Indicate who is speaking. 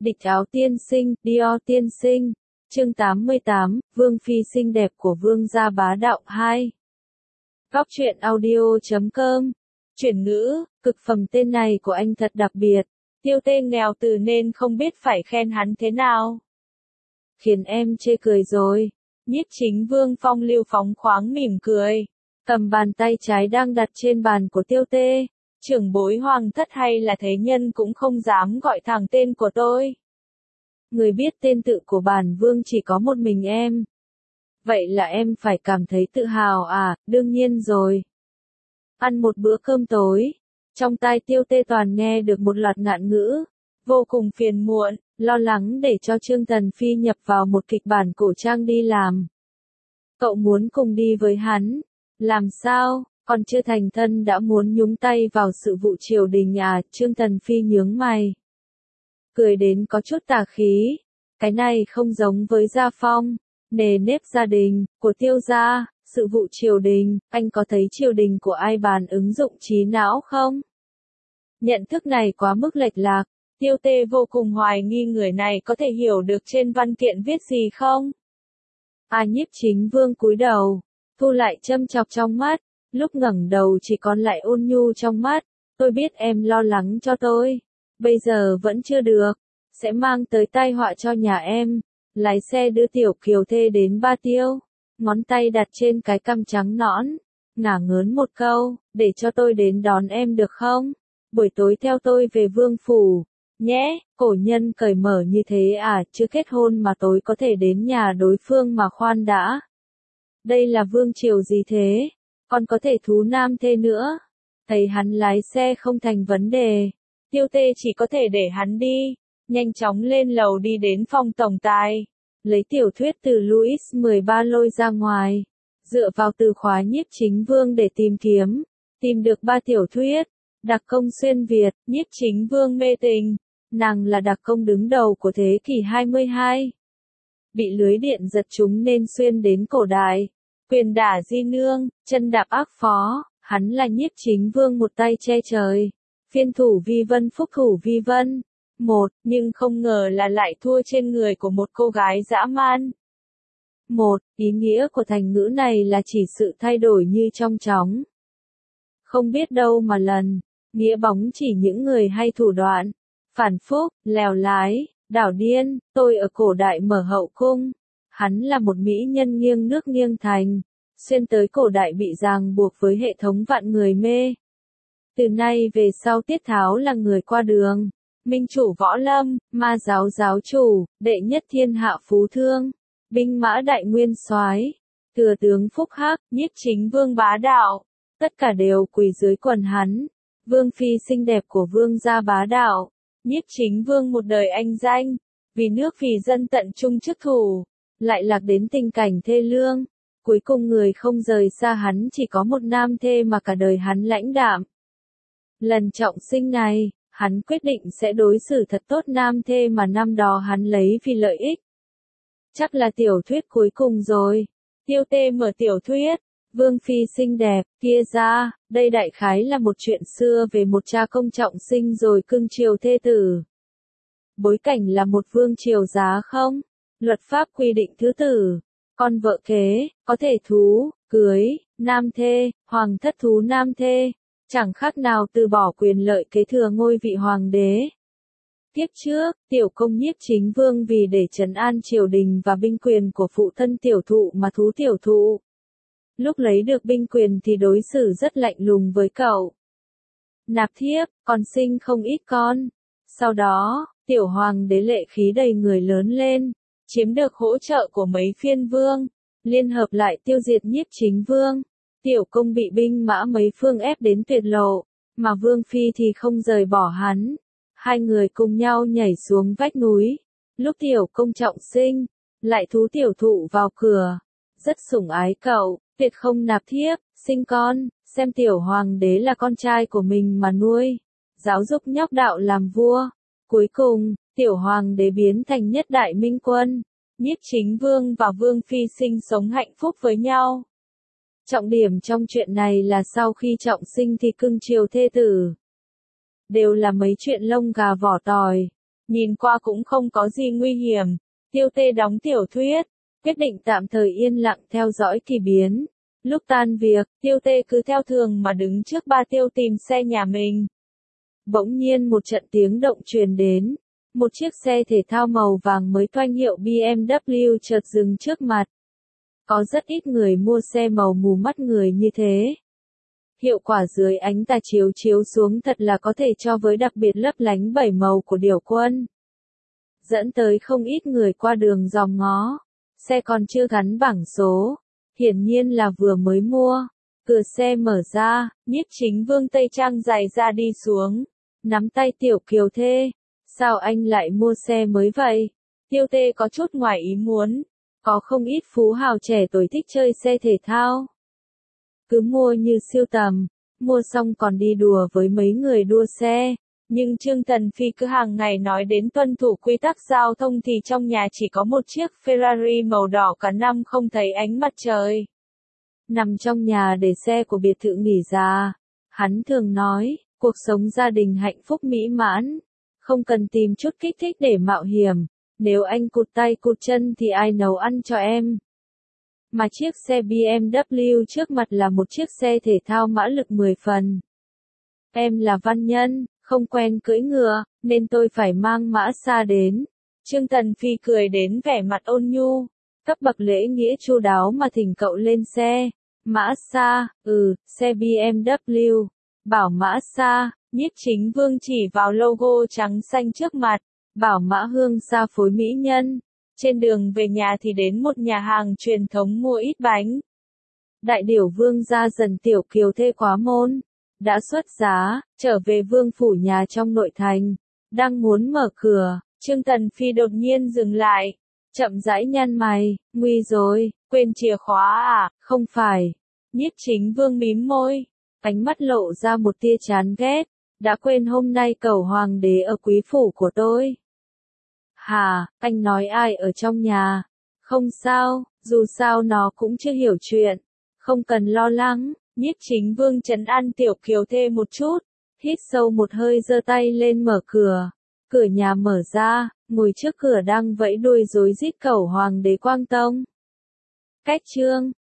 Speaker 1: Địch áo tiên sinh, Dior tiên sinh. Chương 88, Vương phi xinh đẹp của vương gia bá đạo 2. Góc truyện audio.com. Chuyển ngữ, cực phẩm tên này của anh thật đặc biệt. Tiêu Tê nghèo từ nên không biết phải khen hắn thế nào. Khiến em chê cười rồi. Nhiếp Chính Vương phong lưu phóng khoáng mỉm cười. Cầm bàn tay trái đang đặt trên bàn của Tiêu Tê. Trưởng bối hoàng thất hay là thế nhân cũng không dám gọi thẳng tên của tôi. Người biết tên tự của bản vương chỉ có một mình em. Vậy là em phải cảm thấy tự hào à, đương nhiên rồi. Ăn một bữa cơm tối. Trong tai Tiêu Tê toàn nghe được một loạt ngạn ngữ. Vô cùng phiền muộn, lo lắng để cho Trương Tần Phi nhập vào một kịch bản cổ trang đi làm. Cậu muốn cùng đi với hắn. Làm sao, còn chưa thành thân đã muốn nhúng tay vào sự vụ triều đình à, Trương Tần Phi nhướng mày. Cười đến có chút tà khí. Cái này không giống với gia phong, nề nếp gia đình, của Tiêu gia, sự vụ triều đình, anh có thấy triều đình của ai bàn ứng dụng trí não không? Nhận thức này quá mức lệch lạc, Tiêu Tê vô cùng hoài nghi người này có thể hiểu được trên văn kiện viết gì không? Nhiếp Chính Vương cúi đầu, thu lại châm chọc trong mắt, lúc ngẩng đầu chỉ còn lại ôn nhu trong mắt, tôi biết em lo lắng cho tôi. Bây giờ vẫn chưa được, sẽ mang tới tai họa cho nhà em. Lái xe đưa Tiểu Kiều Thê đến Ba Tiêu, ngón tay đặt trên cái cằm trắng nõn, ngả ngớn một câu, để cho tôi đến đón em được không? Buổi tối theo tôi về vương phủ, nhé, cổ nhân cởi mở như thế à, chưa kết hôn mà tối có thể đến nhà đối phương mà khoan đã. Đây là vương triều gì thế? Còn có thể thú nam thê nữa. Thấy hắn lái xe không thành vấn đề. Tiêu Tê chỉ có thể để hắn đi, nhanh chóng lên lầu đi đến phòng tổng tài, lấy tiểu thuyết từ Louis 13 lôi ra ngoài, dựa vào từ khóa Nhiếp Chính Vương để tìm được 3 tiểu thuyết, đặc công xuyên Việt, Nhiếp Chính Vương mê tình, nàng là đặc công đứng đầu của thế kỷ 22. Bị lưới điện giật trúng nên xuyên đến cổ đại, quyền đả di nương, chân đạp ác phó, hắn là Nhiếp Chính Vương một tay che trời. Phiên thủ vi vân phúc thủ vi vân. Nhưng không ngờ là lại thua trên người của một cô gái dã man. Ý nghĩa của thành ngữ này là chỉ sự thay đổi như trong chóng. Không biết đâu mà lần, nghĩa bóng chỉ những người hay thủ đoạn, phản phúc, lèo lái, đảo điên, tôi ở cổ đại mở hậu cung. Hắn là một mỹ nhân nghiêng nước nghiêng thành, xuyên tới cổ đại bị ràng buộc với hệ thống vạn người mê. Từ nay về sau Tiết Tháo là người qua đường, minh chủ võ lâm, ma giáo giáo chủ, đệ nhất thiên hạ phú thương, binh mã đại nguyên soái, thừa tướng phúc hắc, Nhiếp Chính Vương bá đạo, tất cả đều quỳ dưới quần hắn. Vương phi xinh đẹp của vương gia bá đạo, Nhiếp Chính Vương một đời anh danh, vì nước vì dân tận trung chức thủ, lại lạc đến tình cảnh thê lương. Cuối cùng người không rời xa hắn chỉ có một nam thê mà cả đời hắn lãnh đạm. Lần trọng sinh này, hắn quyết định sẽ đối xử thật tốt nam thê mà năm đó hắn lấy vì lợi ích. Chắc là tiểu thuyết cuối cùng rồi. Tiêu Tê mở tiểu thuyết, Vương phi xinh đẹp, kia ra, đây đại khái là một chuyện xưa về một cha công trọng sinh rồi cưng chiều thê tử. Bối cảnh là một vương triều giá không? Luật pháp quy định thứ tử, con vợ kế, có thể thú, cưới, nam thê, hoàng thất thú nam thê. Chẳng khác nào từ bỏ quyền lợi kế thừa ngôi vị hoàng đế. Tiếp trước, tiểu công Nhiếp Chính Vương vì để trấn an triều đình và binh quyền của phụ thân tiểu thụ mà thú tiểu thụ. Lúc lấy được binh quyền thì đối xử rất lạnh lùng với cậu. Nạp thiếp, còn sinh không ít con. Sau đó, tiểu hoàng đế lệ khí đầy người lớn lên, chiếm được hỗ trợ của mấy phiên vương, liên hợp lại tiêu diệt Nhiếp Chính Vương. Tiểu công bị binh mã mấy phương ép đến tuyệt lộ, mà Vương phi thì không rời bỏ hắn. Hai người cùng nhau nhảy xuống vách núi. Lúc tiểu công trọng sinh, lại thú tiểu thụ vào cửa. Rất sủng ái cậu, tuyệt không nạp thiếp, sinh con, xem tiểu hoàng đế là con trai của mình mà nuôi. Giáo dục nhóc đạo làm vua. Cuối cùng, tiểu hoàng đế biến thành nhất đại minh quân. Nhiếp Chính Vương và Vương phi sinh sống hạnh phúc với nhau. Trọng điểm trong chuyện này là sau khi trọng sinh thì cưng chiều thê tử. Đều là mấy chuyện lông gà vỏ tỏi. nhìn qua cũng không có gì nguy hiểm. Tiêu Tê đóng tiểu thuyết, quyết định tạm thời yên lặng theo dõi kỳ biến. Lúc tan việc, Tiêu Tê cứ theo thường mà đứng trước ba tiêu tìm xe nhà mình. Bỗng nhiên một trận tiếng động truyền đến. Một chiếc xe thể thao màu vàng mới toanh hiệu BMW chợt dừng trước mặt. Có rất ít người mua xe màu mù mắt người như thế. Hiệu quả dưới ánh tà chiếu chiếu xuống thật là có thể cho với đặc biệt lấp lánh bảy màu của điều quân. Dẫn tới không ít người qua đường dòm ngó. Xe còn chưa gắn bảng số. Hiển nhiên là vừa mới mua. Cửa xe mở ra, Nhiếp Chính Vương tây trang dài ra đi xuống. Nắm tay Tiểu Kiều Thê. Sao anh lại mua xe mới vậy? Tiêu Tê có chút ngoài ý muốn. Có không ít phú hào trẻ tuổi thích chơi xe thể thao. Cứ mua như siêu tầm, mua xong còn đi đùa với mấy người đua xe. Nhưng Trương Tần Phi cứ hàng ngày nói đến tuân thủ quy tắc giao thông thì trong nhà chỉ có một chiếc Ferrari màu đỏ cả năm không thấy ánh mặt trời. Nằm trong nhà để xe của biệt thự nghỉ già. Hắn thường nói, cuộc sống gia đình hạnh phúc mỹ mãn. Không cần tìm chút kích thích để mạo hiểm. Nếu anh cụt tay cụt chân thì ai nấu ăn cho em? Mà chiếc xe BMW trước mặt là một chiếc xe thể thao mã lực 10 phần. Em là văn nhân, không quen cưỡi ngựa, nên tôi phải mang mã xa đến. Trương Tần Phi cười đến vẻ mặt ôn nhu. Cấp bậc lễ nghĩa chu đáo mà thỉnh cậu lên xe. Mã xa, xe BMW. Bảo mã xa, Nhiếp Chính Vương chỉ vào logo trắng xanh trước mặt. Bảo mã hương xa phối mỹ nhân. Trên đường về nhà thì đến một nhà hàng truyền thống mua ít bánh. Đại điểu vương gia dần Tiểu Kiều Thê quá môn. Đã xuất giá, trở về vương phủ nhà trong nội thành. Đang muốn mở cửa, Trương Tần Phi đột nhiên dừng lại. Chậm rãi nhăn mày, nguy rồi, quên chìa khóa à, không phải. Nhiếp Chính Vương mím môi, ánh mắt lộ ra một tia chán ghét. Đã quên hôm nay cầu hoàng đế ở quý phủ của tôi. Hả, anh nói ai ở trong nhà? Không sao, dù sao nó cũng chưa hiểu chuyện. Không cần lo lắng, Nhiếp Chính Vương trấn an Tiểu Kiều Thê một chút. Hít sâu một hơi giơ tay lên mở cửa. Cửa nhà mở ra, ngồi trước cửa đang vẫy đuôi rối rít cẩu hoàng đế Quang Tông. Cách chương